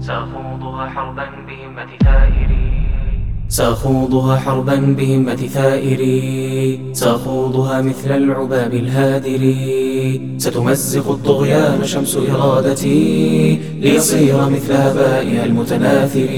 سأخوضها حربا بهمة ثائري، سأخوضها مثل العباب الهادر. ستمزق الطغيان شمس إرادتي ليصير مثل هبائها المتناثر.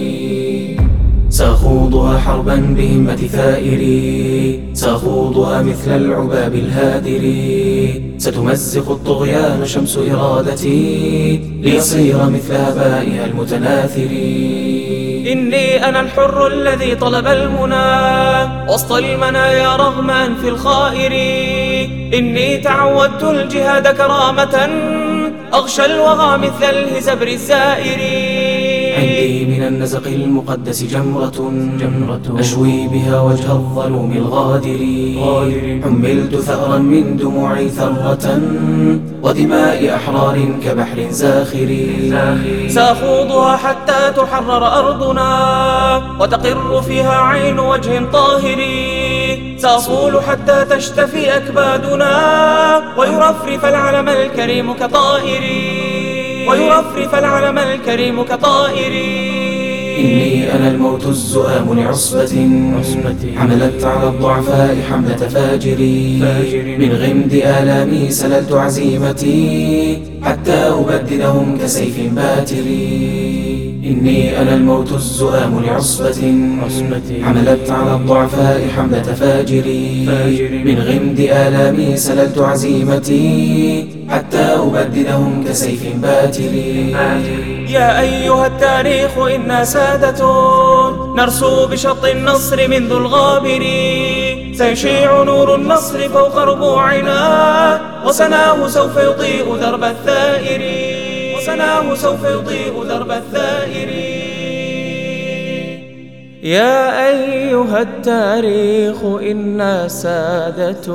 سأخوضها حربا بهمة ثائري، سأخوضها مثل العباب الهادر. ستمزق الطغيان شمس إرادتي ليصير مثل هبائها المتناثر. إني أنا الحر الذي طلب المنى وسط المنايا رغما في الخائر. إني تعودت الجهاد كرامة أغشى الوغى مثل الهزبر الزائر. عندي من النزق المقدس جمرة أشوي بها وجه الظلوم الغادر. حملت ثأرا من دموعي ثرة ودماء أحرار كبحر زاخر. سأخوضها حتى تحرر أرضنا وتقر فيها عين وجه طاهر. سأصول حتى تشتفي أكبادنا ويرفرف العلم الكريم كطائر. إني أنا الموت الزؤام لعصبة حملت على الضعفاء حملة فاجري. من غمد آلامي سللت عزيمتي حتى أبددهم كسيف باتر. إني أنا الموت الزؤام لعصبة حملت على الضعفاء حملة فاجري. من غمد آلامي سللت عزيمتي حتى أبددهم كسيف باتر. يا أيها التاريخ إنا سادة نرسو بشط النصر من ذو الغابر. سيشيع نور النصر فوق ربوعنا وسناه سوف يضيء درب الثائر. يا أيها التاريخ إنا سادة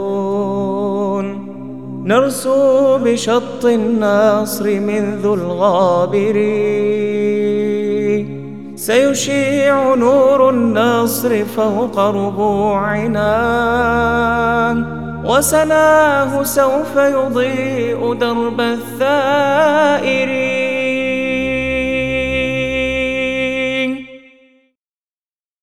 نرسو بشط النصر من ذو الغابر. سيشيع نور النصر فوق ربوعنا وسناه سوف يضيء درب الثائر.